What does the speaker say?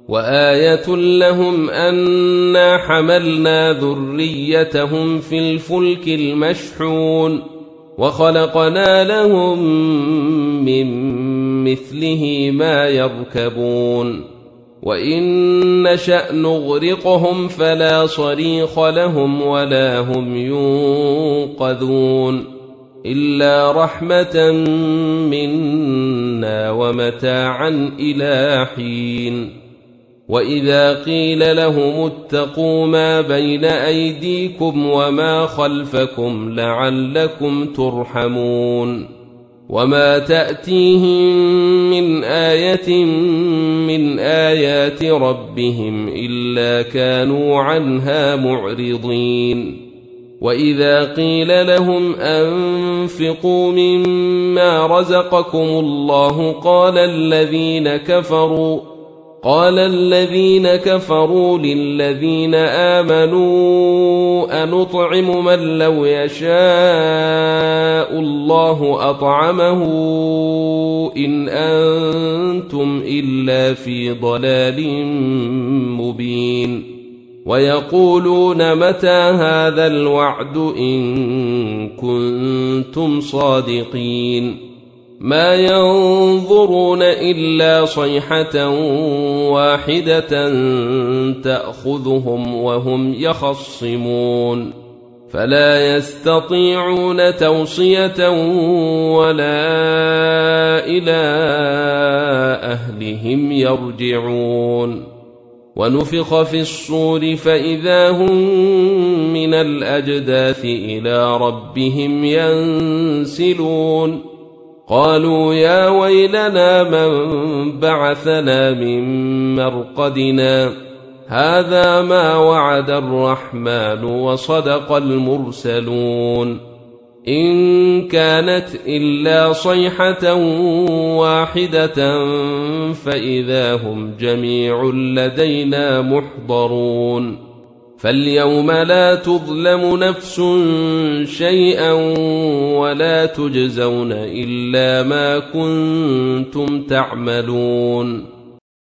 وآية لهم أنا حملنا ذريتهم في الفلك المشحون وخلقنا لهم من مثله ما يركبون وإن نشأ نغرقهم فلا صريخ لهم ولا هم ينقذون إلا رحمة منا ومتاعا إلى حين وإذا قيل لهم اتقوا ما بين أيديكم وما خلفكم لعلكم ترحمون وما تأتيهم من آية من آيات ربهم إلا كانوا عنها معرضين وإذا قيل لهم أنفقوا مما رزقكم الله قال الذين كفروا للذين آمنوا أنطعم من لو يشاء الله أطعمه إن أنتم إلا في ضلال مبين ويقولون متى هذا الوعد إن كنتم صادقين ما ينظرون إلا صيحة واحدة تأخذهم وهم يخصمون فلا يستطيعون توصية ولا إلى أهلهم يرجعون ونفخ في الصور فإذا هم من الأجداث إلى ربهم ينسلون قالوا يا ويلنا من بعثنا من مرقدنا هذا ما وعد الرحمن وصدق المرسلون إن كانت إلا صيحة واحدة فإذا هم جميع لدينا محضرون فاليوم لا تظلم نفس شيئا ولا تجزون إلا ما كنتم تعملون